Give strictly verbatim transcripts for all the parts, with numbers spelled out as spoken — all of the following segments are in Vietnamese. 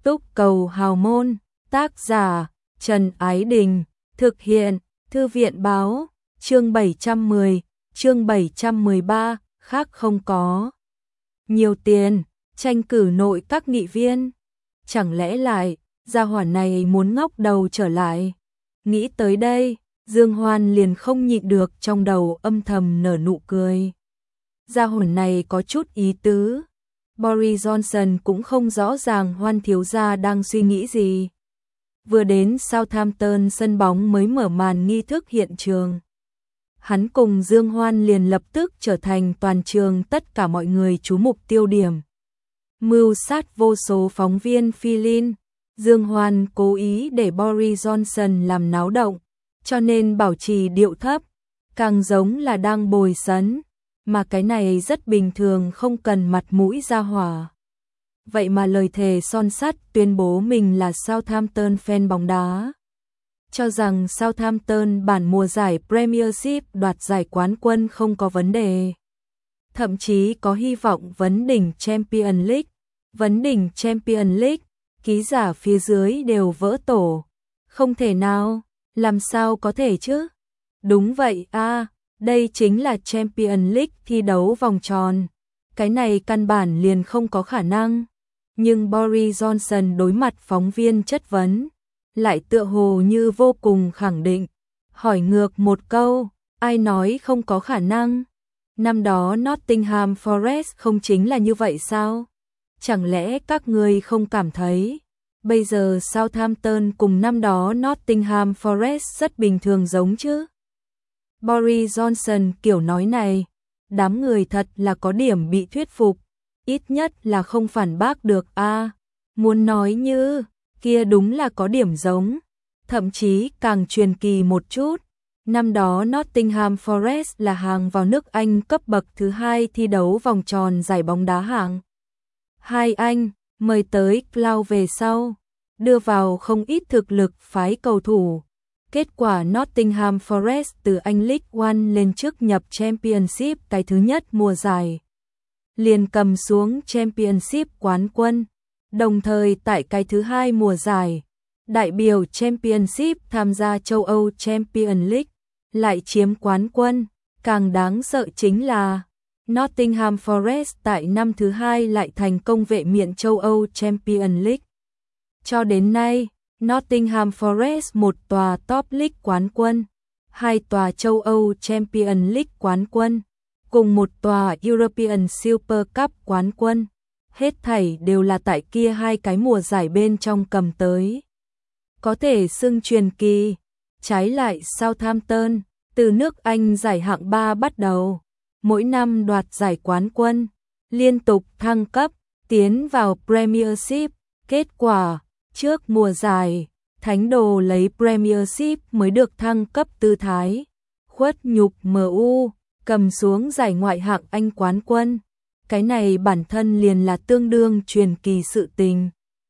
Túc Cầu Hào Môn, tác giả Trần Ái Đình, thực hiện Thư viện Báo, chương bảy trăm mười, chương bảy trăm mười ba, khác không có. Nhiều tiền, tranh cử nội các nghị viên. Chẳng lẽ lại, gia hỏa này muốn ngóc đầu trở lại. Nghĩ tới đây, Dương Hoan liền không nhịn được trong đầu âm thầm nở nụ cười. Gia hỏa này có chút ý tứ. Boris Johnson cũng không rõ ràng Hoan thiếu gia đang suy nghĩ gì. Vừa đến Southampton sân bóng mới mở màn nghi thức hiện trường. Hắn cùng Dương Hoan liền lập tức trở thành toàn trường tất cả mọi người chú mục tiêu điểm. Mưu sát vô số phóng viên Philin, Dương Hoan cố ý để Boris Johnson làm náo động, cho nên bảo trì điệu thấp, càng giống là đang bồi sấn, mà cái này rất bình thường không cần mặt mũi ra hỏa. Vậy mà lời thề son sắt tuyên bố mình là Southampton fan bóng đá. Cho rằng Southampton bản mùa giải Premiership đoạt giải quán quân không có vấn đề. Thậm chí có hy vọng vấn đỉnh Champions League. Vấn đỉnh Champions League, ký giả phía dưới đều vỡ tổ. Không thể nào, làm sao có thể chứ? Đúng vậy a, à, đây chính là Champions League thi đấu vòng tròn. Cái này căn bản liền không có khả năng. Nhưng Boris Johnson đối mặt phóng viên chất vấn, lại tựa hồ như vô cùng khẳng định. Hỏi ngược một câu, ai nói không có khả năng? Năm đó Nottingham Forest không chính là như vậy sao? Chẳng lẽ các người không cảm thấy? Bây giờ Southampton cùng năm đó Nottingham Forest rất bình thường giống chứ? Boris Johnson kiểu nói này, đám người thật là có điểm bị thuyết phục. Ít nhất là không phản bác được a. À, muốn nói như, kia đúng là có điểm giống. Thậm chí càng truyền kỳ một chút. Năm đó Nottingham Forest là hàng vào nước Anh cấp bậc thứ hai thi đấu vòng tròn giải bóng đá hạng hai Anh, mời tới Clough về sau, đưa vào không ít thực lực phái cầu thủ. Kết quả Nottingham Forest từ Anh League One lên trước nhập Championship cái thứ nhất mùa giải, liền cầm xuống Championship quán quân, đồng thời tại cái thứ hai mùa giải, đại biểu Championship tham gia châu Âu Champions League, lại chiếm quán quân. Càng đáng sợ chính là Nottingham Forest tại năm thứ hai lại thành công vệ miện châu Âu Champions League. Cho đến nay, Nottingham Forest một tòa Top League quán quân, hai tòa châu Âu Champions League quán quân, cùng một tòa European Super Cup quán quân. Hết thảy đều là tại kia hai cái mùa giải bên trong cầm tới. Có thể xưng truyền kỳ. Trái lại Southampton, từ nước Anh giải hạng ba bắt đầu, mỗi năm đoạt giải quán quân, liên tục thăng cấp, tiến vào Premiership. Kết quả, trước mùa giải, Thánh Đồ lấy Premiership mới được thăng cấp tư thái, khuất nhục em u, cầm xuống giải ngoại hạng Anh quán quân. Cái này bản thân liền là tương đương truyền kỳ sự tình.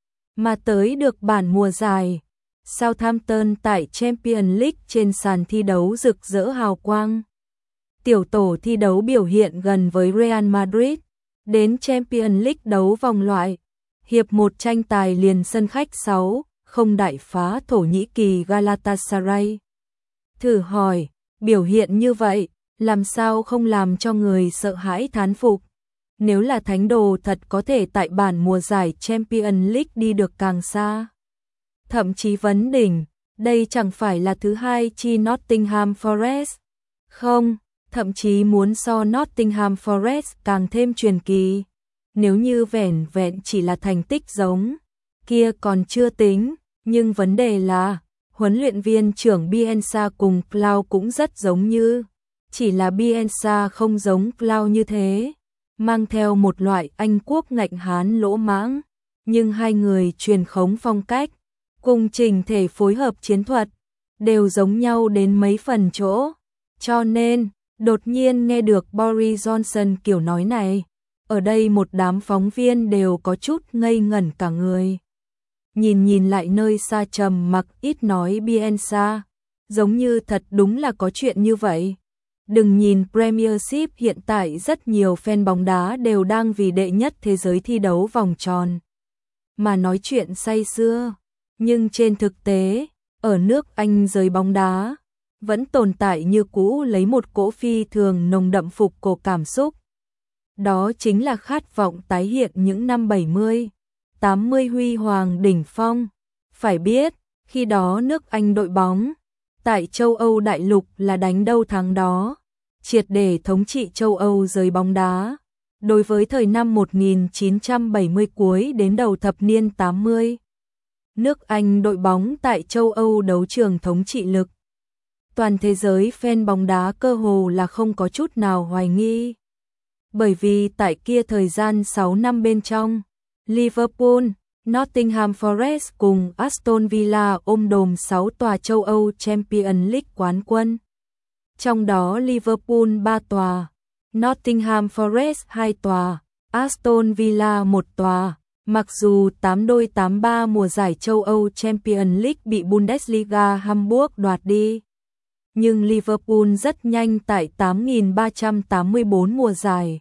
Mà tới được bản mùa giải, Southampton tại Champions League trên sàn thi đấu rực rỡ hào quang. Tiểu tổ thi đấu biểu hiện gần với Real Madrid, đến Champions League đấu vòng loại, hiệp một tranh tài liền sân khách sáu không đại phá Thổ Nhĩ Kỳ Galatasaray. Thử hỏi, biểu hiện như vậy, làm sao không làm cho người sợ hãi thán phục? Nếu là Thánh Đồ thật có thể tại bản mùa giải Champions League đi được càng xa, thậm chí vấn đỉnh, đây chẳng phải là thứ hai chi Nottingham Forest. Không, thậm chí muốn so Nottingham Forest càng thêm truyền kỳ. Nếu như vẻn vẹn chỉ là thành tích giống, kia còn chưa tính, nhưng vấn đề là, huấn luyện viên trưởng Bielsa cùng Clough cũng rất giống như, chỉ là Bielsa không giống Clough như thế, mang theo một loại Anh quốc ngạnh hán lỗ mãng, nhưng hai người truyền khống phong cách, cùng trình thể phối hợp chiến thuật, đều giống nhau đến mấy phần chỗ. Cho nên, đột nhiên nghe được Boris Johnson kiểu nói này, ở đây một đám phóng viên đều có chút ngây ngẩn cả người. Nhìn nhìn lại nơi xa trầm mặc ít nói Bielsa, giống như thật đúng là có chuyện như vậy. Đừng nhìn Premiership hiện tại rất nhiều fan bóng đá đều đang vì đệ nhất thế giới thi đấu vòng tròn, mà nói chuyện say sưa. Nhưng trên thực tế, ở nước Anh giới bóng đá, vẫn tồn tại như cũ lấy một cỗ phi thường nồng đậm phục cổ cảm xúc. Đó chính là khát vọng tái hiện những năm bảy mươi, tám mươi huy hoàng đỉnh phong. Phải biết, khi đó nước Anh đội bóng tại châu Âu đại lục là đánh đâu thắng đó, triệt để thống trị châu Âu giới bóng đá. Đối với thời năm một nghìn chín trăm bảy mươi cuối đến đầu thập niên tám mươi, nước Anh đội bóng tại châu Âu đấu trường thống trị lực. Toàn thế giới fan bóng đá cơ hồ là không có chút nào hoài nghi. Bởi vì tại kia thời gian sáu năm bên trong, Liverpool, Nottingham Forest cùng Aston Villa ôm đồm sáu tòa châu Âu Champions League quán quân. Trong đó Liverpool ba tòa, Nottingham Forest hai tòa, Aston Villa một tòa. Mặc dù tám đôi tám ba mùa giải châu Âu Champions League bị Bundesliga Hamburg đoạt đi, nhưng Liverpool rất nhanh tại tám nghìn ba trăm tám mươi bốn mùa giải.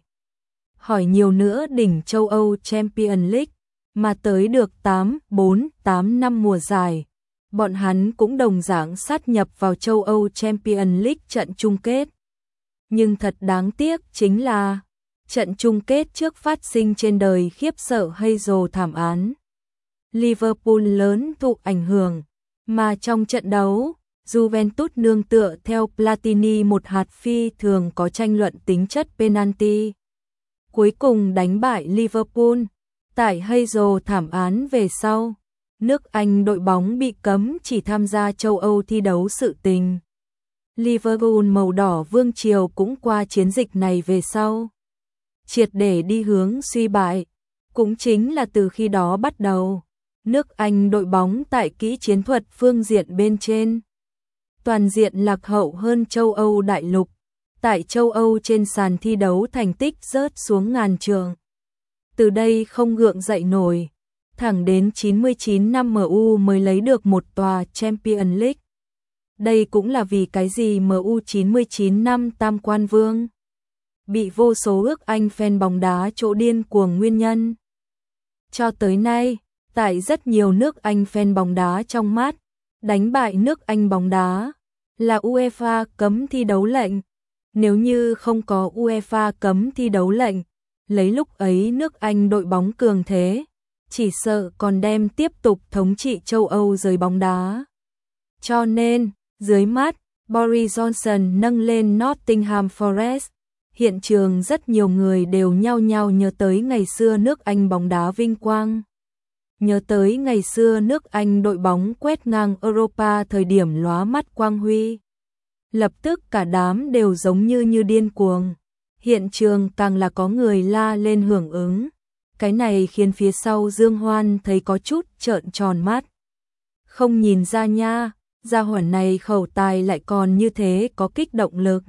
Hỏi nhiều nữa đỉnh châu Âu Champions League, mà tới được tám, bốn, tám năm mùa giải. Bọn hắn cũng đồng dạng sát nhập vào châu Âu Champions League trận chung kết. Nhưng thật đáng tiếc chính là trận chung kết trước phát sinh trên đời khiếp sợ hay dồ thảm án. Liverpool lớn thụ ảnh hưởng, mà trong trận đấu, Juventus nương tựa theo Platini một hạt phi thường có tranh luận tính chất penalty. Cuối cùng đánh bại Liverpool. Tại hay dồ thảm án về sau, nước Anh đội bóng bị cấm chỉ tham gia châu Âu thi đấu sự tình. Liverpool màu đỏ vương triều cũng qua chiến dịch này về sau, triệt để đi hướng suy bại. Cũng chính là từ khi đó bắt đầu, nước Anh đội bóng tại kỹ chiến thuật phương diện bên trên toàn diện lạc hậu hơn châu Âu đại lục. Tại châu Âu trên sàn thi đấu thành tích rớt xuống ngàn trượng. Từ đây không gượng dậy nổi, thẳng đến chín mươi chín năm em u mới lấy được một tòa Champions League. Đây cũng là vì cái gì em u chín mươi chín năm tam quan vương bị vô số ước Anh fan bóng đá chỗ điên cuồng nguyên nhân. Cho tới nay, tại rất nhiều nước Anh fan bóng đá trong mắt, đánh bại nước Anh bóng đá là UEFA cấm thi đấu lệnh. Nếu như không có UEFA cấm thi đấu lệnh, lấy lúc ấy nước Anh đội bóng cường thế, chỉ sợ còn đem tiếp tục thống trị châu Âu giới bóng đá. Cho nên, dưới mắt, Boris Johnson nâng lên Nottingham Forest, hiện trường rất nhiều người đều nhao nhao nhớ tới ngày xưa nước Anh bóng đá vinh quang. Nhớ tới ngày xưa nước Anh đội bóng quét ngang Europa thời điểm lóa mắt quang huy. Lập tức cả đám đều giống như như điên cuồng. Hiện trường càng là có người la lên hưởng ứng. Cái này khiến phía sau Dương Hoan thấy có chút trợn tròn mắt. Không nhìn ra nha, gia hỏa này khẩu tài lại còn như thế có kích động lực.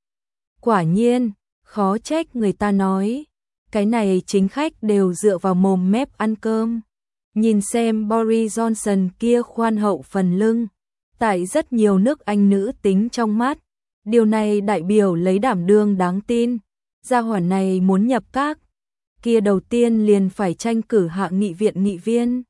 Quả nhiên, khó trách người ta nói, cái này chính khách đều dựa vào mồm mép ăn cơm. Nhìn xem Boris Johnson kia khoan hậu phần lưng, tại rất nhiều nước Anh nữ tính trong mắt, điều này đại biểu lấy đảm đương đáng tin. Gia hỏa này muốn nhập các, kia đầu tiên liền phải tranh cử hạ nghị viện nghị viên.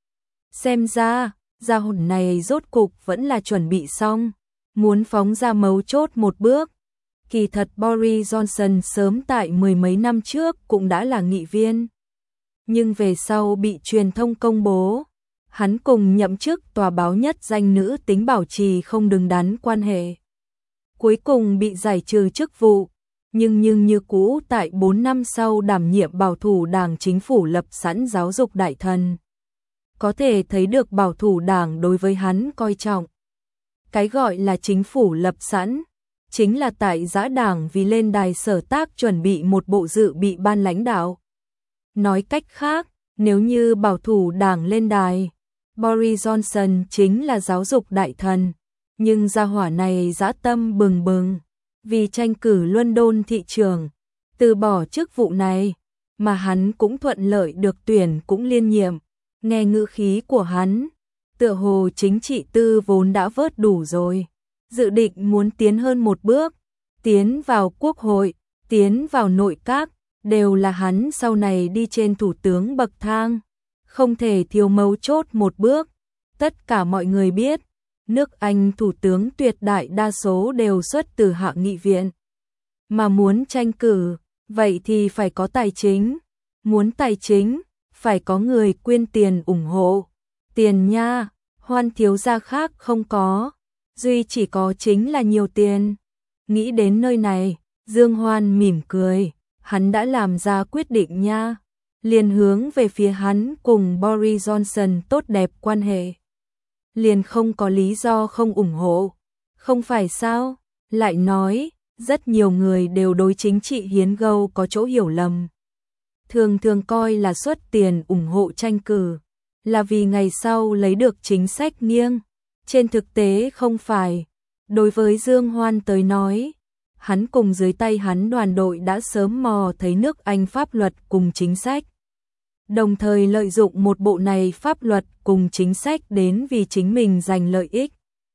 Xem ra, gia hỏa này rốt cục vẫn là chuẩn bị xong, muốn phóng ra mấu chốt một bước. Kỳ thật Boris Johnson sớm tại mười mấy năm trước cũng đã là nghị viên. Nhưng về sau bị truyền thông công bố, hắn cùng nhậm chức tòa báo nhất danh nữ tính bảo trì không đứng đắn quan hệ. Cuối cùng bị giải trừ chức vụ, nhưng nhưng như cũ tại bốn năm sau đảm nhiệm bảo thủ đảng chính phủ lập sẵn giáo dục đại thần. Có thể thấy được bảo thủ đảng đối với hắn coi trọng. Cái gọi là chính phủ lập sẵn, chính là tại giã đảng vì lên đài sở tác chuẩn bị một bộ dự bị ban lãnh đạo. Nói cách khác, nếu như bảo thủ đảng lên đài, Boris Johnson chính là giáo dục đại thần, nhưng gia hỏa này dã tâm bừng bừng, vì tranh cử London thị trường, từ bỏ chức vụ này, mà hắn cũng thuận lợi được tuyển cũng liên nhiệm. Nghe ngữ khí của hắn, tựa hồ chính trị tư vốn đã vớt đủ rồi, dự định muốn tiến hơn một bước, tiến vào quốc hội, tiến vào nội các, đều là hắn sau này đi trên thủ tướng bậc thang. không thể thiếu mấu chốt một bước. Tất cả mọi người biết, nước Anh thủ tướng tuyệt đại đa số đều xuất từ hạ nghị viện. Mà muốn tranh cử, vậy thì phải có tài chính. Muốn tài chính, phải có người quyên tiền ủng hộ. Tiền nha, Hoan thiếu gia khác không có, duy chỉ có chính là nhiều tiền. Nghĩ đến nơi này, Dương Hoan mỉm cười, hắn đã làm ra quyết định nha. Liền hướng về phía hắn cùng Boris Johnson tốt đẹp quan hệ. Liền không có lý do không ủng hộ. Không phải sao? Lại nói, rất nhiều người đều đối chính trị hiến gâu có chỗ hiểu lầm. Thường thường coi là xuất tiền ủng hộ tranh cử, là vì ngày sau lấy được chính sách nghiêng. Trên thực tế không phải. Đối với Dương Hoan tới nói, hắn cùng dưới tay hắn đoàn đội đã sớm mò thấy nước Anh pháp luật cùng chính sách. Đồng thời lợi dụng một bộ này pháp luật cùng chính sách đến vì chính mình giành lợi ích.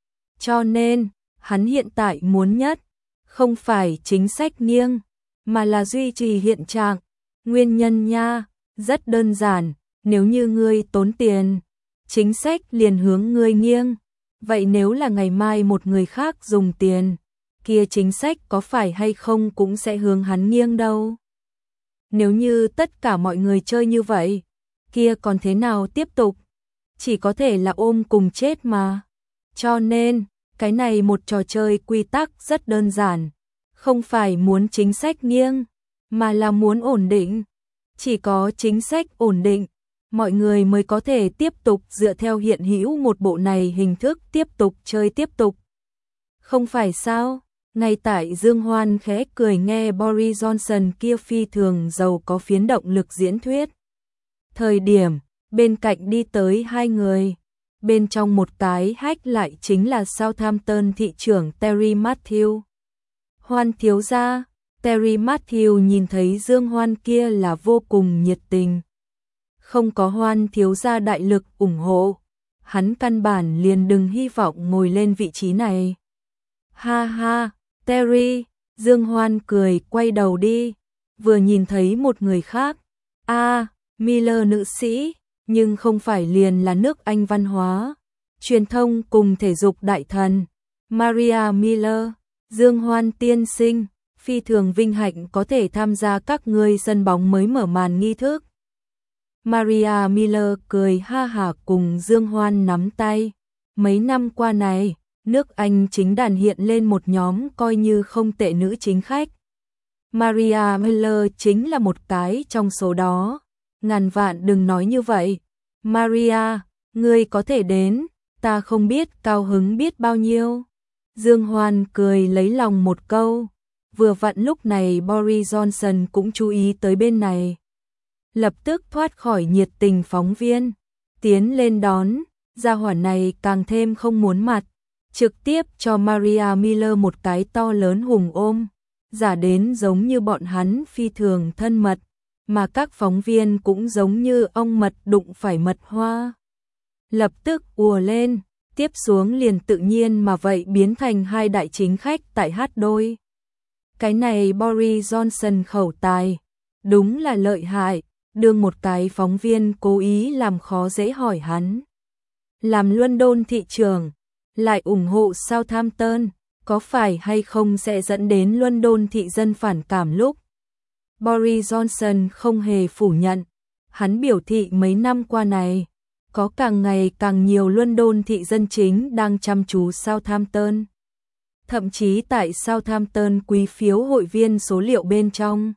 Cho nên, hắn hiện tại muốn nhất, không phải chính sách nghiêng, mà là duy trì hiện trạng. Nguyên nhân nha, rất đơn giản, nếu như ngươi tốn tiền, chính sách liền hướng ngươi nghiêng. Vậy nếu là ngày mai một người khác dùng tiền, kia chính sách có phải hay không cũng sẽ hướng hắn nghiêng đâu. Nếu như tất cả mọi người chơi như vậy, kia còn thế nào tiếp tục? Chỉ có thể là ôm cùng chết mà. Cho nên, cái này một trò chơi quy tắc rất đơn giản. Không phải muốn chính sách nghiêng, mà là muốn ổn định. Chỉ có chính sách ổn định, mọi người mới có thể tiếp tục dựa theo hiện hữu một bộ này hình thức tiếp tục chơi tiếp tục. Không phải sao? Ngay tại Dương Hoan khẽ cười nghe Boris Johnson kia phi thường giàu có phiến động lực diễn thuyết. Thời điểm, bên cạnh đi tới hai người. Bên trong một cái hách lại chính là Southampton thị trưởng Terry Matthew. Hoan thiếu gia, Terry Matthew nhìn thấy Dương Hoan kia là vô cùng nhiệt tình. Không có Hoan thiếu gia đại lực ủng hộ, hắn căn bản liền đừng hy vọng ngồi lên vị trí này. Ha ha, Terry, Dương Hoan cười quay đầu đi, vừa nhìn thấy một người khác. A, à, Miller nữ sĩ, nhưng không phải liền là nước Anh văn hóa, truyền thông cùng thể dục đại thần. Maria Miller, Dương Hoan tiên sinh, phi thường vinh hạnh có thể tham gia các ngươi sân bóng mới mở màn nghi thức. Maria Miller cười ha hả cùng Dương Hoan nắm tay. Mấy năm qua này, nước Anh chính đàn hiện lên một nhóm coi như không tệ nữ chính khách. Maria Miller chính là một cái trong số đó. Ngàn vạn đừng nói như vậy. Maria, ngươi có thể đến, ta không biết cao hứng biết bao nhiêu. Dương Hoan cười lấy lòng một câu. Vừa vặn lúc này Boris Johnson cũng chú ý tới bên này. Lập tức thoát khỏi nhiệt tình phóng viên, tiến lên đón, gia hỏa này càng thêm không muốn mặt, trực tiếp cho Maria Miller một cái to lớn hùng ôm, giả đến giống như bọn hắn phi thường thân mật, mà các phóng viên cũng giống như ong mật đụng phải mật hoa. Lập tức ùa lên, tiếp xuống liền tự nhiên mà vậy biến thành hai đại chính khách tại hát đôi. Cái này Boris Johnson khẩu tài, đúng là lợi hại. Đương một cái phóng viên cố ý làm khó dễ hỏi hắn. Làm London thị trường, lại ủng hộ Southampton, có phải hay không sẽ dẫn đến London thị dân phản cảm lúc? Boris Johnson không hề phủ nhận. Hắn biểu thị mấy năm qua này, có càng ngày càng nhiều London thị dân chính đang chăm chú Southampton. Thậm chí tại Southampton quý phiếu hội viên số liệu bên trong.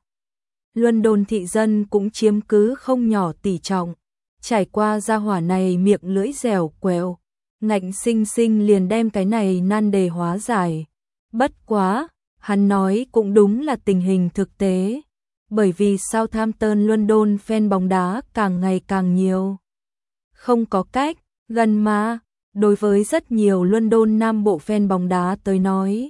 London thị dân cũng chiếm cứ không nhỏ tỷ trọng, trải qua gia hỏa này miệng lưỡi dẻo quẹo, ngạnh sinh sinh liền đem cái này nan đề hóa giải. Bất quá, hắn nói cũng đúng là tình hình thực tế, bởi vì Southampton London fan bóng đá càng ngày càng nhiều. Không có cách, gần mà, đối với rất nhiều London Nam Bộ fan bóng đá tới nói.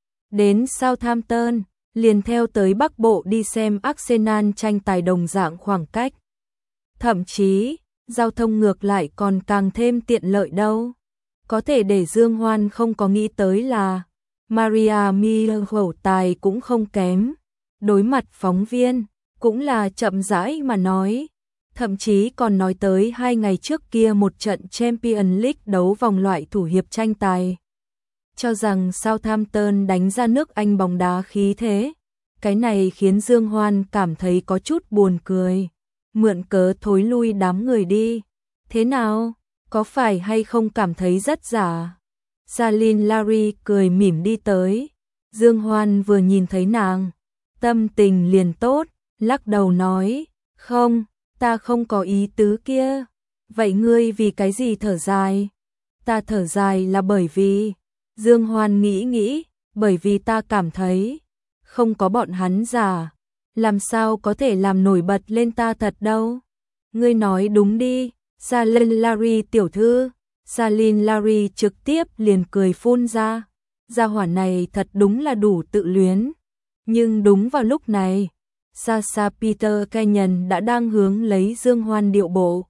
Đến Southampton, liền theo tới Bắc Bộ đi xem Arsenal tranh tài đồng dạng khoảng cách. Thậm chí, giao thông ngược lại còn càng thêm tiện lợi đâu. Có thể để Dương Hoan không có nghĩ tới là Maria Miller khẩu tài cũng không kém. Đối mặt phóng viên, cũng là chậm rãi mà nói. Thậm chí còn nói tới hai ngày trước kia một trận Champions League đấu vòng loại thủ hiệp tranh tài. Cho rằng Southampton đánh ra nước Anh bóng đá khí thế. Cái này khiến Dương Hoan cảm thấy có chút buồn cười. Mượn cớ thối lui đám người đi. Thế nào? Có phải hay không cảm thấy rất giả? Salin Larry cười mỉm đi tới. Dương Hoan vừa nhìn thấy nàng, tâm tình liền tốt, lắc đầu nói, không, ta không có ý tứ kia. Vậy ngươi vì cái gì thở dài? Ta thở dài là bởi vì, Dương Hoan nghĩ nghĩ, bởi vì ta cảm thấy, không có bọn hắn giả, làm sao có thể làm nổi bật lên ta thật đâu. Ngươi nói đúng đi, Salin Larry tiểu thư. Salin Larry trực tiếp liền cười phun ra. Gia hỏa này thật đúng là đủ tự luyến. Nhưng đúng vào lúc này, xa xa Peter Kenyon đã đang hướng lấy Dương Hoan điệu bộ.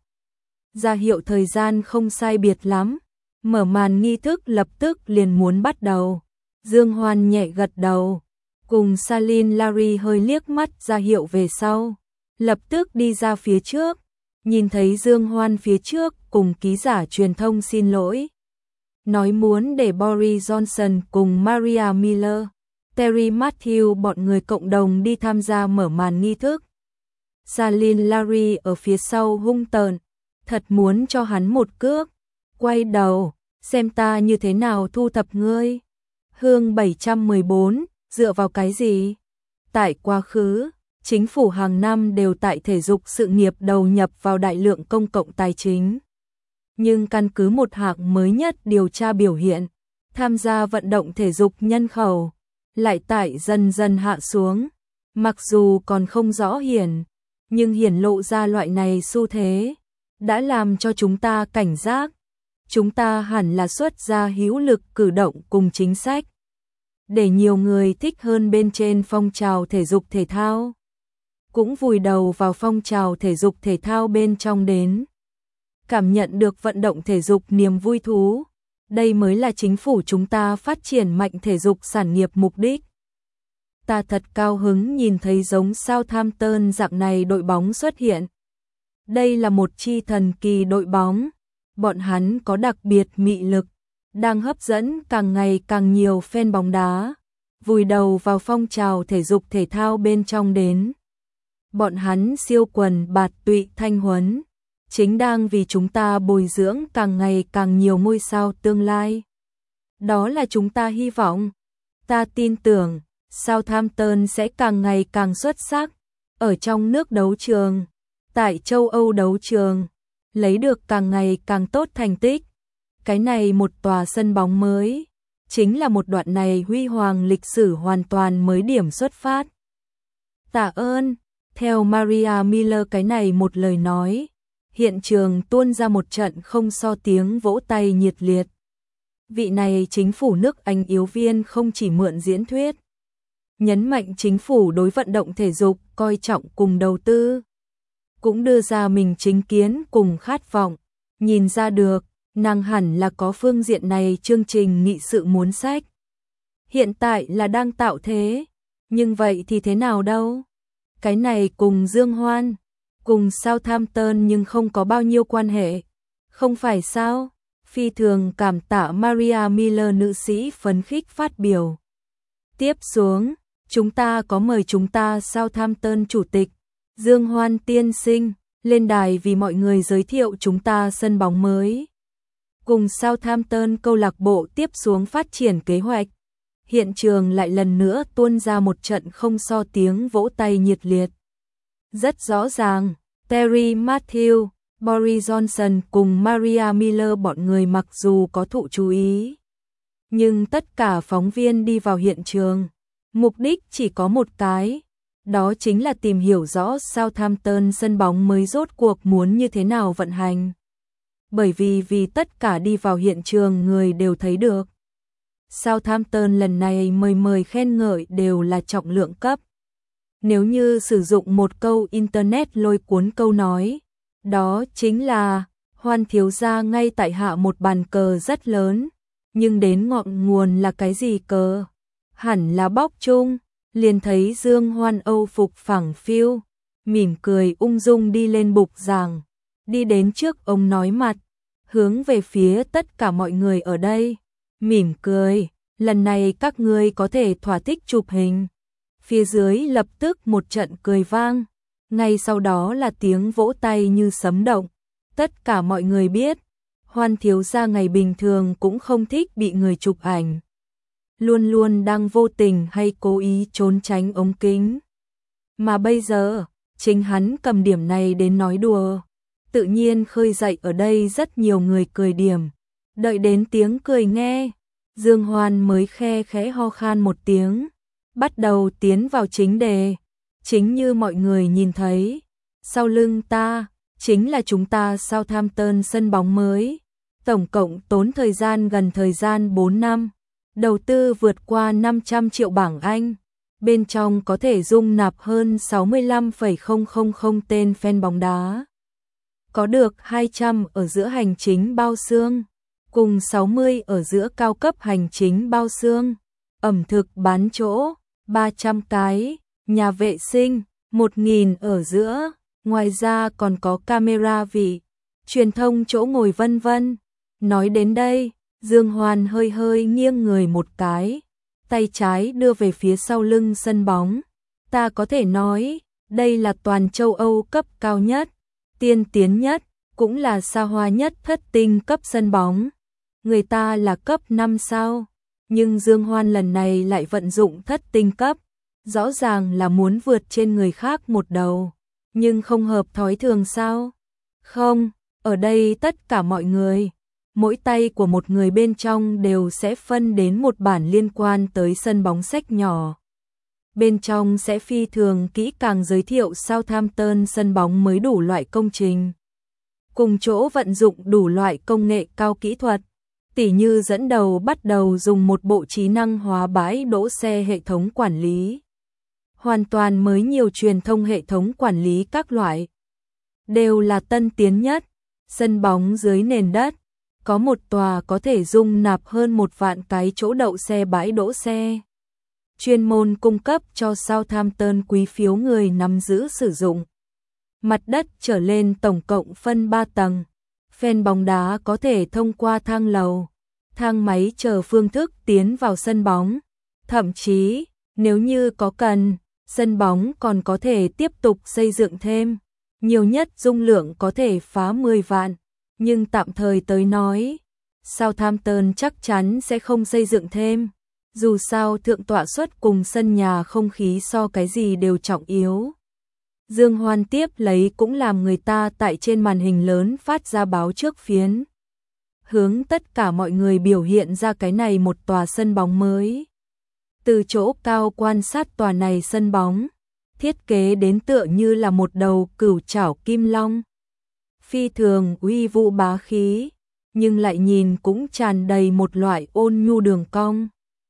Ra hiệu thời gian không sai biệt lắm. Mở màn nghi thức lập tức liền muốn bắt đầu. Dương Hoan nhẹ gật đầu. Cùng Salin Larry hơi liếc mắt ra hiệu về sau. Lập tức đi ra phía trước. Nhìn thấy Dương Hoan phía trước cùng ký giả truyền thông xin lỗi. Nói muốn để Boris Johnson cùng Maria Miller, Terry Matthew bọn người cộng đồng đi tham gia mở màn nghi thức. Salin Larry ở phía sau hung tợn, thật muốn cho hắn một cước. Quay đầu, xem ta như thế nào thu thập ngươi. Hương bảy trăm mười bốn, dựa vào cái gì? Tại quá khứ, chính phủ hàng năm đều tại thể dục sự nghiệp đầu nhập vào đại lượng công cộng tài chính. Nhưng căn cứ một hạng mới nhất điều tra biểu hiện, tham gia vận động thể dục nhân khẩu lại tại dần dần hạ xuống. Mặc dù còn không rõ hiển, nhưng hiển lộ ra loại này xu thế, đã làm cho chúng ta cảnh giác. Chúng ta hẳn là xuất ra hữu lực cử động cùng chính sách, để nhiều người thích hơn bên trên phong trào thể dục thể thao, cũng vùi đầu vào phong trào thể dục thể thao bên trong đến. Cảm nhận được vận động thể dục niềm vui thú, đây mới là chính phủ chúng ta phát triển mạnh thể dục sản nghiệp mục đích. Ta thật cao hứng nhìn thấy giống Southampton dạng này đội bóng xuất hiện. Đây là một chi thần kỳ đội bóng, bọn hắn có đặc biệt mị lực, đang hấp dẫn càng ngày càng nhiều fan bóng đá, vùi đầu vào phong trào thể dục thể thao bên trong đến. Bọn hắn siêu quần bạt tụy thanh huấn, chính đang vì chúng ta bồi dưỡng càng ngày càng nhiều ngôi sao tương lai. Đó là chúng ta hy vọng. Ta tin tưởng Southampton sẽ càng ngày càng xuất sắc ở trong nước đấu trường, tại châu Âu đấu trường, lấy được càng ngày càng tốt thành tích. Cái này một tòa sân bóng mới, chính là một đoạn này huy hoàng lịch sử hoàn toàn mới điểm xuất phát. Tạ ơn, theo Maria Miller cái này một lời nói, hiện trường tuôn ra một trận không so tiếng vỗ tay nhiệt liệt. Vị này chính phủ nước Anh yếu viên không chỉ mượn diễn thuyết, nhấn mạnh chính phủ đối vận động thể dục coi trọng cùng đầu tư, cũng đưa ra mình chính kiến cùng khát vọng. Nhìn ra được, nàng hẳn là có phương diện này chương trình nghị sự muốn sách. Hiện tại là đang tạo thế, nhưng vậy thì thế nào đâu? Cái này cùng Dương Hoan, cùng Southampton nhưng không có bao nhiêu quan hệ, không phải sao? Phi thường cảm tạ Maria Miller nữ sĩ phấn khích phát biểu. Tiếp xuống, chúng ta có mời chúng ta Southampton chủ tịch Dương Hoan tiên sinh lên đài vì mọi người giới thiệu chúng ta sân bóng mới. Cùng Southampton câu lạc bộ tiếp xuống phát triển kế hoạch. Hiện trường lại lần nữa tuôn ra một trận không so tiếng vỗ tay nhiệt liệt. Rất rõ ràng, Terry Matthew, Boris Johnson cùng Maria Miller bọn người mặc dù có thụ chú ý, nhưng tất cả phóng viên đi vào hiện trường, mục đích chỉ có một cái, đó chính là tìm hiểu rõ Southampton sân bóng mới rốt cuộc muốn như thế nào vận hành. Bởi vì vì tất cả đi vào hiện trường người đều thấy được, Southampton lần này mời mời khen ngợi đều là trọng lượng cấp. Nếu như sử dụng một câu internet lôi cuốn câu nói, đó chính là Hoan thiếu gia ngay tại hạ một bàn cờ rất lớn, nhưng đến ngọn nguồn là cái gì cờ? Hẳn là bóc chung. Liền thấy Dương Hoan Âu phục phẳng phiu, mỉm cười ung dung đi lên bục giảng, đi đến trước ống nói mặt, hướng về phía tất cả mọi người ở đây, mỉm cười, lần này các ngươi có thể thỏa thích chụp hình. Phía dưới lập tức một trận cười vang, ngay sau đó là tiếng vỗ tay như sấm động. Tất cả mọi người biết, Hoan thiếu gia ngày bình thường cũng không thích bị người chụp ảnh, luôn luôn đang vô tình hay cố ý trốn tránh ống kính. Mà bây giờ, chính hắn cầm điểm này đến nói đùa, tự nhiên khơi dậy ở đây rất nhiều người cười điểm. Đợi đến tiếng cười nghe, Dương Hoan mới khe khẽ ho khan một tiếng, bắt đầu tiến vào chính đề. Chính như mọi người nhìn thấy, sau lưng ta, chính là chúng ta Southampton sân bóng mới. Tổng cộng tốn thời gian gần thời gian bốn năm, đầu tư vượt qua năm trăm triệu bảng Anh. Bên trong có thể dung nạp hơn sáu mươi lăm phẩy không không không tên fan bóng đá. Có được hai trăm ở giữa hành chính bao xương, cùng sáu mươi ở giữa cao cấp hành chính bao xương, ẩm thực bán chỗ, ba trăm cái, nhà vệ sinh, một nghìn ở giữa, ngoài ra còn có camera vị, truyền thông chỗ ngồi vân vân. Nói đến đây, Dương Hoan hơi hơi nghiêng người một cái, tay trái đưa về phía sau lưng sân bóng. Ta có thể nói, đây là toàn châu Âu cấp cao nhất, tiên tiến nhất, cũng là xa hoa nhất thất tinh cấp sân bóng. Người ta là cấp năm sao, nhưng Dương Hoan lần này lại vận dụng thất tinh cấp, rõ ràng là muốn vượt trên người khác một đầu, nhưng không hợp thói thường sao? Không, ở đây tất cả mọi người, mỗi tay của một người bên trong đều sẽ phân đến một bản liên quan tới sân bóng sách nhỏ. Bên trong sẽ phi thường kỹ càng giới thiệu Southampton sân bóng mới đủ loại công trình, cùng chỗ vận dụng đủ loại công nghệ cao kỹ thuật, tỉ như dẫn đầu bắt đầu dùng một bộ trí năng hóa bãi đỗ xe hệ thống quản lý. Hoàn toàn mới nhiều truyền thông hệ thống quản lý các loại, đều là tân tiến nhất. Sân bóng dưới nền đất, có một tòa có thể dung nạp hơn một vạn cái chỗ đậu xe bãi đỗ xe. Chuyên môn cung cấp cho Southampton quý phiếu người nắm giữ sử dụng. Mặt đất trở lên tổng cộng phân ba tầng. Fan bóng đá có thể thông qua thang lầu, thang máy chờ phương thức tiến vào sân bóng. Thậm chí, nếu như có cần, sân bóng còn có thể tiếp tục xây dựng thêm. Nhiều nhất dung lượng có thể phá mười vạn. Nhưng tạm thời tới nói, Southampton chắc chắn sẽ không xây dựng thêm. Dù sao thượng tọa suất cùng sân nhà không khí so cái gì đều trọng yếu. Dương Hoan tiếp lấy cũng làm người ta tại trên màn hình lớn phát ra báo trước phiến, hướng tất cả mọi người biểu hiện ra cái này một tòa sân bóng mới. Từ chỗ cao quan sát tòa này sân bóng, thiết kế đến tựa như là một đầu cửu trảo kim long. Phi thường uy vũ bá khí, nhưng lại nhìn cũng tràn đầy một loại ôn nhu đường cong.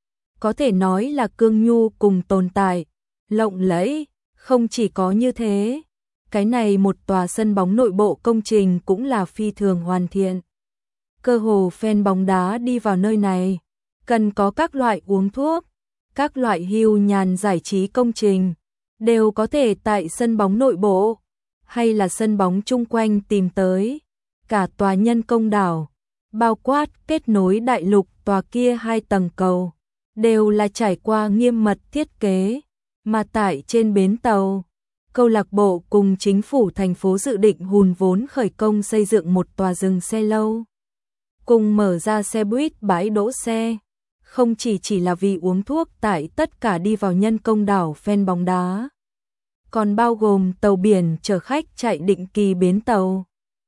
Có thể nói là cương nhu cùng tồn tại, lộng lẫy. Không chỉ có như thế, cái này một tòa sân bóng nội bộ công trình cũng là phi thường hoàn thiện. Cơ hồ fan bóng đá đi vào nơi này, cần có các loại uống thuốc, các loại hưu nhàn giải trí công trình, đều có thể tại sân bóng nội bộ, hay là sân bóng chung quanh tìm tới. Cả tòa nhân công đảo, bao quát kết nối đại lục tòa kia hai tầng cầu, đều là trải qua nghiêm mật thiết kế. Mà tại trên bến tàu, câu lạc bộ cùng chính phủ thành phố dự định hùn vốn khởi công xây dựng một tòa dừng xe lâu, cùng mở ra xe buýt bãi đỗ xe, không chỉ chỉ là vì uống thuốc tại tất cả đi vào nhân công đảo fan bóng đá, còn bao gồm tàu biển chở khách chạy định kỳ bến tàu,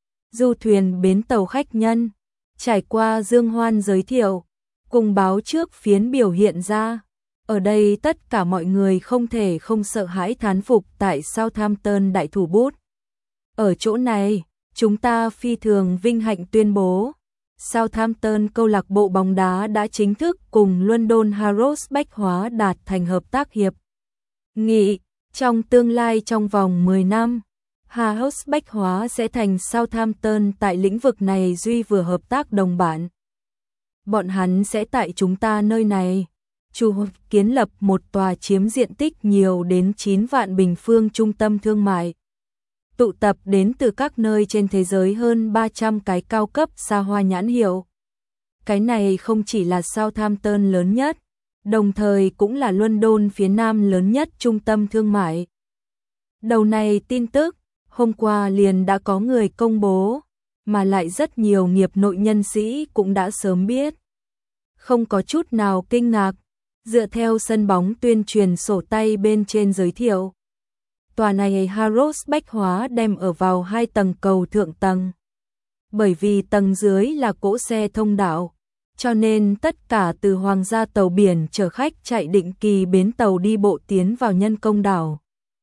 du thuyền bến tàu khách nhân. Trải qua Dương Hoan giới thiệu, cùng báo trước phiến biểu hiện ra, ở đây tất cả mọi người không thể không sợ hãi thán phục tại Southampton đại thủ bút. Ở chỗ này, chúng ta phi thường vinh hạnh tuyên bố, Southampton câu lạc bộ bóng đá đã chính thức cùng London Harrods Bách Hóa đạt thành hợp tác hiệp nghị. Trong tương lai trong vòng mười năm, Harrods Bách Hóa sẽ thành Southampton tại lĩnh vực này duy vừa hợp tác đồng bạn. Bọn hắn sẽ tại chúng ta nơi này Chu kiến lập một tòa chiếm diện tích nhiều đến chín vạn bình phương trung tâm thương mại. Tụ tập đến từ các nơi trên thế giới hơn ba trăm cái cao cấp xa hoa nhãn hiệu. Cái này không chỉ là Southampton lớn nhất, đồng thời cũng là London phía Nam lớn nhất trung tâm thương mại. Đầu này tin tức, hôm qua liền đã có người công bố, mà lại rất nhiều nghiệp nội nhân sĩ cũng đã sớm biết. Không có chút nào kinh ngạc, dựa theo sân bóng tuyên truyền sổ tay bên trên giới thiệu. Tòa này Harrods bách hóa đem ở vào hai tầng cầu thượng tầng. Bởi vì tầng dưới là cỗ xe thông đạo, cho nên tất cả từ hoàng gia tàu biển chở khách chạy định kỳ bến tàu đi bộ tiến vào nhân công đảo.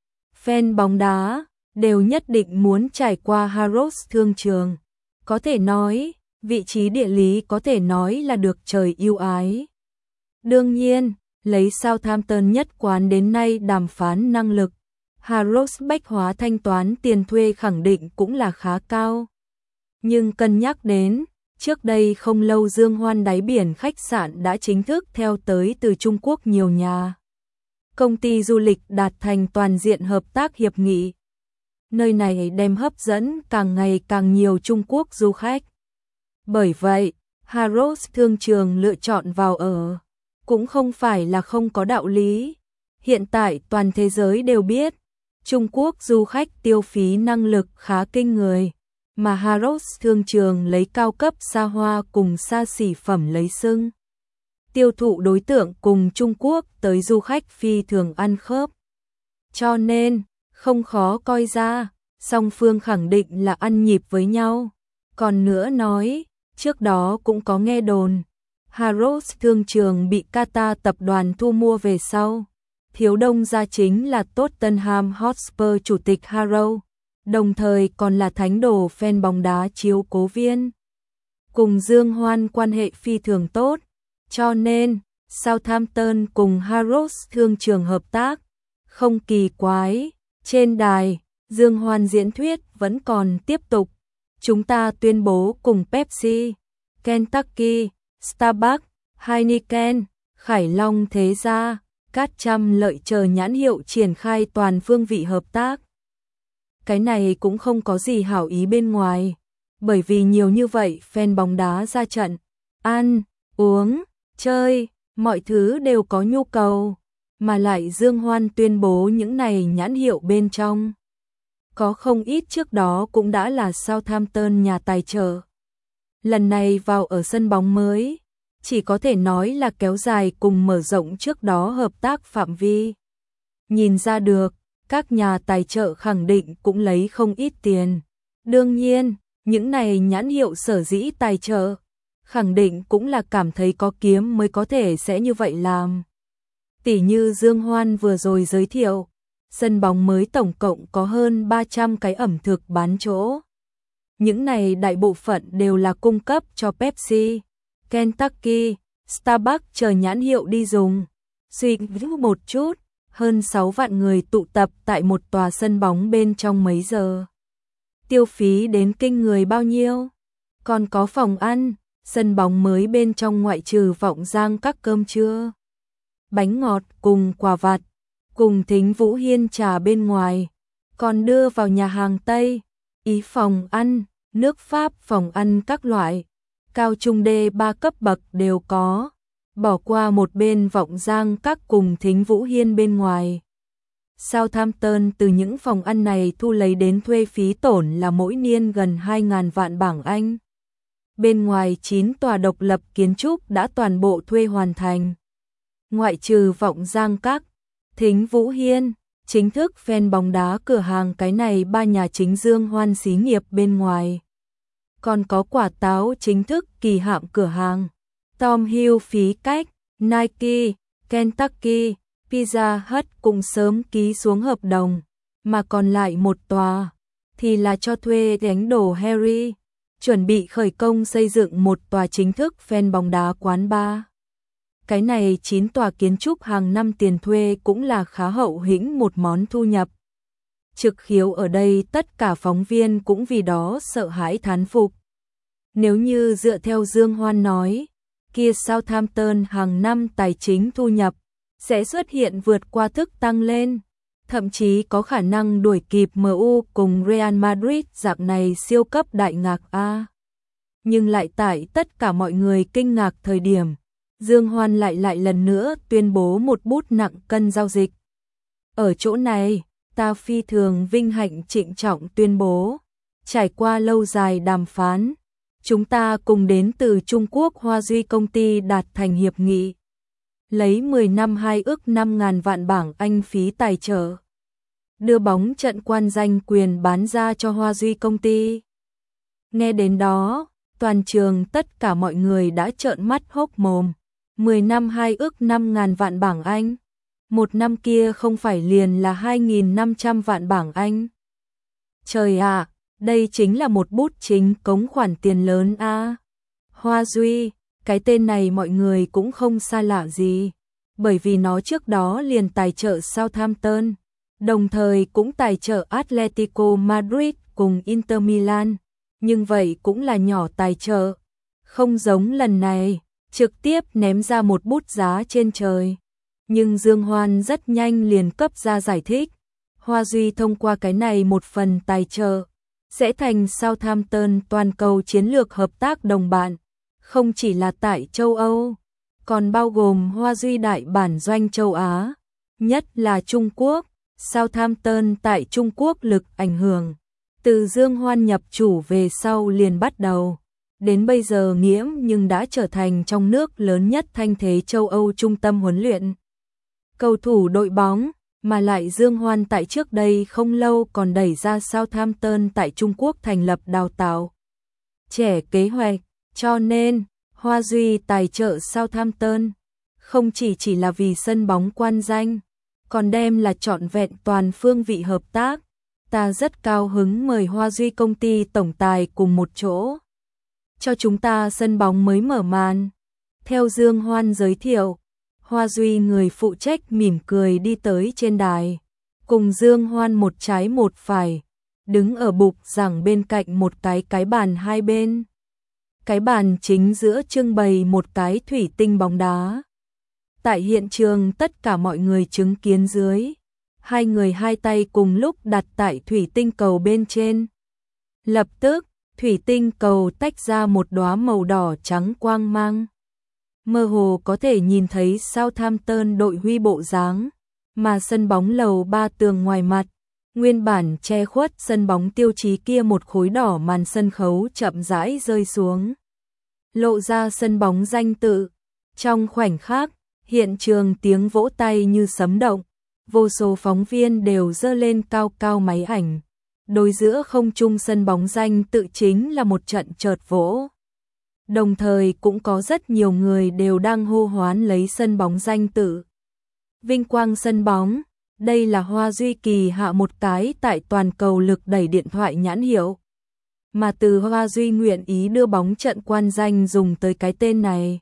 Fan bóng đá đều nhất định muốn trải qua Harrods thương trường. Có thể nói, vị trí địa lý có thể nói là được trời yêu ái. Đương nhiên, lấy Southampton nhất quán đến nay đàm phán năng lực, Harrods bách hóa thanh toán tiền thuê khẳng định cũng là khá cao. Nhưng cân nhắc đến, trước đây không lâu Dương Hoan đáy biển khách sạn đã chính thức theo tới từ Trung Quốc nhiều nhà công ty du lịch đạt thành toàn diện hợp tác hiệp nghị. Nơi này đem hấp dẫn càng ngày càng nhiều Trung Quốc du khách. Bởi vậy, Harrods thương trường lựa chọn vào ở cũng không phải là không có đạo lý. Hiện tại toàn thế giới đều biết, Trung Quốc du khách tiêu phí năng lực khá kinh người, mà Harrods thương trường lấy cao cấp xa hoa cùng xa xỉ phẩm lấy xưng. Tiêu thụ đối tượng cùng Trung Quốc tới du khách phi thường ăn khớp. Cho nên, không khó coi ra, song phương khẳng định là ăn nhịp với nhau. Còn nữa nói, trước đó cũng có nghe đồn, Harrods thương trường bị Qatar tập đoàn thu mua về sau. Thiếu đông gia chính là Tottenham Hotspur chủ tịch Harrow, đồng thời còn là thánh đồ fan bóng đá chiếu cố viên. Cùng Dương Hoan quan hệ phi thường tốt, cho nên Southampton cùng Harrods thương trường hợp tác, không kỳ quái. Trên đài, Dương Hoan diễn thuyết vẫn còn tiếp tục. Chúng ta tuyên bố cùng Pepsi, Kentucky, Starbucks, Heineken, Khải Long Thế Gia, Cát Trăm Lợi chờ nhãn hiệu triển khai toàn phương vị hợp tác. Cái này cũng không có gì hảo ý bên ngoài, bởi vì nhiều như vậy fan bóng đá ra trận, ăn, uống, chơi, mọi thứ đều có nhu cầu, mà lại Dương Hoan tuyên bố những này nhãn hiệu bên trong. Có không ít trước đó cũng đã là Southampton nhà tài trợ. Lần này vào ở sân bóng mới, chỉ có thể nói là kéo dài cùng mở rộng trước đó hợp tác phạm vi. Nhìn ra được, các nhà tài trợ khẳng định cũng lấy không ít tiền. Đương nhiên, những này nhãn hiệu sở dĩ tài trợ, khẳng định cũng là cảm thấy có kiếm mới có thể sẽ như vậy làm. Tỷ như Dương Hoan vừa rồi giới thiệu, sân bóng mới tổng cộng có hơn ba trăm cái ẩm thực bán chỗ. Những này đại bộ phận đều là cung cấp cho Pepsi, Kentucky, Starbucks chờ nhãn hiệu đi dùng. Suy nghĩ một chút, hơn sáu vạn người tụ tập tại một tòa sân bóng bên trong mấy giờ. Tiêu phí đến kinh người bao nhiêu? Còn có phòng ăn, sân bóng mới bên trong ngoại trừ vọng giang các cơm trưa, bánh ngọt cùng quà vặt, cùng Thính Vũ Hiên trà bên ngoài, còn đưa vào nhà hàng Tây, Ý phòng ăn, nước Pháp phòng ăn các loại, cao trung đê ba cấp bậc đều có, bỏ qua một bên vọng giang các cùng Thính Vũ Hiên bên ngoài. Southampton từ những phòng ăn này thu lấy đến thuê phí tổn là mỗi niên gần hai nghìn vạn bảng Anh. Bên ngoài chín tòa độc lập kiến trúc đã toàn bộ thuê hoàn thành. Ngoại trừ vọng giang các, Thính Vũ Hiên, chính thức fan bóng đá cửa hàng cái này ba nhà chính Dương Hoan xí nghiệp bên ngoài. Còn có quả táo chính thức kỳ hạm cửa hàng, Tom Hill phí cách, Nike, Kentucky, Pizza Hut cũng sớm ký xuống hợp đồng, mà còn lại một tòa thì là cho thuê đánh đồ Harry, chuẩn bị khởi công xây dựng một tòa chính thức fan bóng đá quán bar. Cái này chín tòa kiến trúc hàng năm tiền thuê cũng là khá hậu hĩnh một món thu nhập. Trực khiếu ở đây tất cả phóng viên cũng vì đó sợ hãi thán phục. Nếu như dựa theo Dương Hoan nói, kia Southampton hàng năm tài chính thu nhập sẽ xuất hiện vượt qua thức tăng lên, thậm chí có khả năng đuổi kịp em u cùng Real Madrid dạng này siêu cấp đại ngạc A. Nhưng lại tại tất cả mọi người kinh ngạc thời điểm, Dương Hoan lại lại lần nữa tuyên bố một bút nặng cân giao dịch. Ở chỗ này, ta phi thường vinh hạnh trịnh trọng tuyên bố, trải qua lâu dài đàm phán, chúng ta cùng đến từ Trung Quốc Hoa Duy công ty đạt thành hiệp nghị. Lấy mười năm hai ước năm ngàn vạn bảng Anh phí tài trợ, đưa bóng trận quan danh quyền bán ra cho Hoa Duy công ty. Nghe đến đó, toàn trường tất cả mọi người đã trợn mắt hốc mồm. mười năm hai ước năm ngàn vạn bảng Anh. Một năm kia không phải liền là hai nghìn năm trăm vạn bảng Anh. Trời ạ, đây chính là một bút chính cống khoản tiền lớn a. Hoa Duy, cái tên này mọi người cũng không xa lạ gì, bởi vì nó trước đó liền tài trợ Southampton, đồng thời cũng tài trợ Atletico Madrid cùng Inter Milan, nhưng vậy cũng là nhỏ tài trợ, không giống lần này, trực tiếp ném ra một bút giá trên trời. Nhưng Dương Hoan rất nhanh liền cấp ra giải thích, Hoa Duy thông qua cái này một phần tài trợ, sẽ thành Southampton toàn cầu chiến lược hợp tác đồng bạn, không chỉ là tại châu Âu, còn bao gồm Hoa Duy đại bản doanh châu Á, nhất là Trung Quốc. Southampton tại Trung Quốc lực ảnh hưởng, từ Dương Hoan nhập chủ về sau liền bắt đầu, đến bây giờ nghiễm nhưng đã trở thành trong nước lớn nhất thanh thế châu Âu trung tâm huấn luyện cầu thủ đội bóng, mà lại Dương Hoan tại trước đây không lâu còn đẩy ra Southampton tại Trung Quốc thành lập đào tạo trẻ kế hoạch, cho nên Hoa Duy tài trợ Southampton không chỉ chỉ là vì sân bóng quan danh, còn đem là trọn vẹn toàn phương vị hợp tác. Ta rất cao hứng mời Hoa Duy công ty tổng tài cùng một chỗ cho chúng ta sân bóng mới mở màn. Theo Dương Hoan giới thiệu, Hoa Duy người phụ trách mỉm cười đi tới trên đài, cùng Dương Hoan một trái một phải, đứng ở bục giảng bên cạnh một cái cái bàn hai bên. Cái bàn chính giữa trưng bày một cái thủy tinh bóng đá. Tại hiện trường tất cả mọi người chứng kiến dưới, hai người hai tay cùng lúc đặt tại thủy tinh cầu bên trên. Lập tức, thủy tinh cầu tách ra một đóa màu đỏ trắng quang mang. Mơ hồ có thể nhìn thấy Southampton đội huy bộ dáng, mà sân bóng lầu ba tường ngoài mặt, nguyên bản che khuất sân bóng tiêu chí kia một khối đỏ màn sân khấu chậm rãi rơi xuống, lộ ra sân bóng danh tự. Trong khoảnh khắc, hiện trường tiếng vỗ tay như sấm động, vô số phóng viên đều giơ lên cao cao máy ảnh. Đối giữa không trung sân bóng danh tự chính là một trận chợt vỗ. Đồng thời cũng có rất nhiều người đều đang hô hoán lấy sân bóng danh tự. Vinh quang sân bóng, đây là Hoa Duy kỳ hạ một cái tại toàn cầu lực đẩy điện thoại nhãn hiệu. Mà từ Hoa Duy nguyện ý đưa bóng trận quan danh dùng tới cái tên này.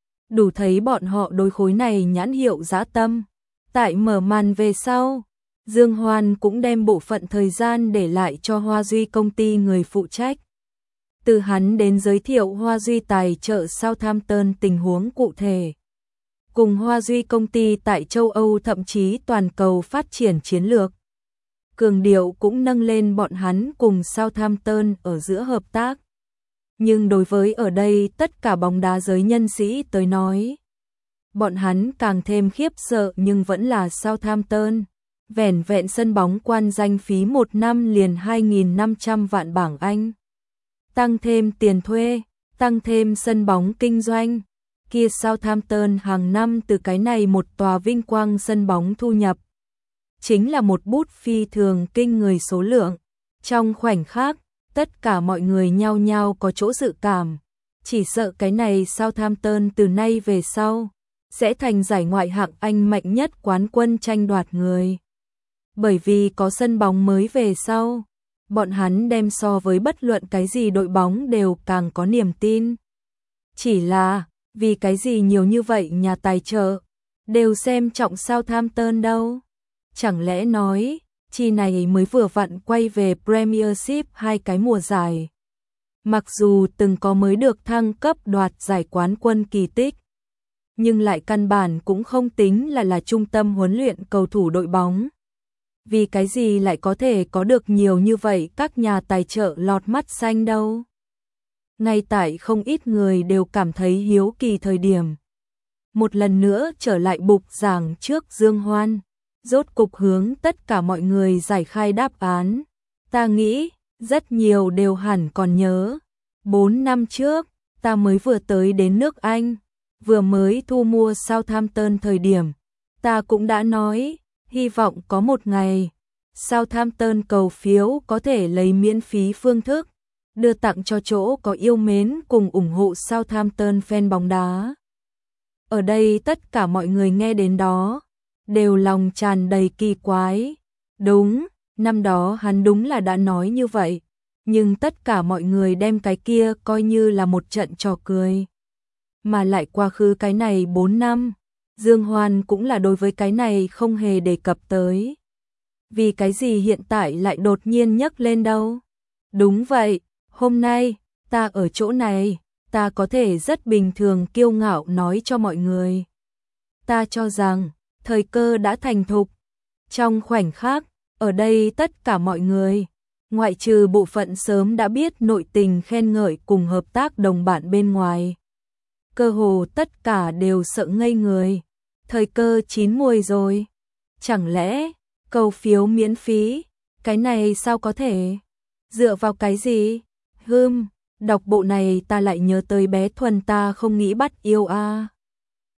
Đủ thấy bọn họ đối khối này nhãn hiệu dã tâm. Tại mở màn về sau, Dương Hoan cũng đem bộ phận thời gian để lại cho Hoa Duy công ty người phụ trách. Từ hắn đến giới thiệu Hoa Duy tài trợ Southampton tình huống cụ thể. Cùng Hoa Duy công ty tại châu Âu thậm chí toàn cầu phát triển chiến lược. Cường điệu cũng nâng lên bọn hắn cùng Southampton ở giữa hợp tác. Nhưng đối với ở đây tất cả bóng đá giới nhân sĩ tới nói, bọn hắn càng thêm khiếp sợ nhưng vẫn là Southampton. Vẻn vẹn sân bóng quan danh phí một năm liền hai nghìn năm trăm vạn bảng Anh. Tăng thêm tiền thuê, tăng thêm sân bóng kinh doanh. Kia Southampton hàng năm từ cái này một tòa vinh quang sân bóng thu nhập. Chính là một bút phi thường kinh người số lượng. Trong khoảnh khắc, tất cả mọi người nhao nhao có chỗ dự cảm. Chỉ sợ cái này Southampton từ nay về sau sẽ thành giải ngoại hạng Anh mạnh nhất quán quân tranh đoạt người. Bởi vì có sân bóng mới về sau, bọn hắn đem so với bất luận cái gì đội bóng đều càng có niềm tin. Chỉ là, vì cái gì nhiều như vậy nhà tài trợ đều xem trọng Southampton đâu? Chẳng lẽ nói, chi này mới vừa vặn quay về Premiership hai cái mùa giải. Mặc dù từng có mới được thăng cấp đoạt giải quán quân kỳ tích, nhưng lại căn bản cũng không tính là là trung tâm huấn luyện cầu thủ đội bóng. Vì cái gì lại có thể có được nhiều như vậy các nhà tài trợ lọt mắt xanh đâu. Ngay tại không ít người đều cảm thấy hiếu kỳ thời điểm. Một lần nữa trở lại bục giảng trước Dương Hoan, rốt cục hướng tất cả mọi người giải khai đáp án. Ta nghĩ, rất nhiều đều hẳn còn nhớ. Bốn năm trước, ta mới vừa tới đến nước Anh, vừa mới thu mua Southampton thời điểm. Ta cũng đã nói, hy vọng có một ngày, Southampton cầu phiếu có thể lấy miễn phí phương thức, đưa tặng cho chỗ có yêu mến cùng ủng hộ Southampton fan bóng đá. Ở đây tất cả mọi người nghe đến đó, đều lòng tràn đầy kỳ quái. Đúng, năm đó hắn đúng là đã nói như vậy, nhưng tất cả mọi người đem cái kia coi như là một trận trò cười. Mà lại quá khứ cái này bốn năm, Dương Hoan cũng là đối với cái này không hề đề cập tới. Vì cái gì hiện tại lại đột nhiên nhấc lên đâu? Đúng vậy, hôm nay, ta ở chỗ này, ta có thể rất bình thường kiêu ngạo nói cho mọi người. Ta cho rằng, thời cơ đã thành thục. Trong khoảnh khắc, ở đây tất cả mọi người, ngoại trừ bộ phận sớm đã biết nội tình khen ngợi cùng hợp tác đồng bạn bên ngoài. Cơ hồ tất cả đều sợ ngây người. Thời cơ chín muồi rồi. Chẳng lẽ, cầu phiếu miễn phí, cái này sao có thể? Dựa vào cái gì? Hừm, đọc bộ này ta lại nhớ tới bé Thuần ta không nghĩ bắt yêu a. À.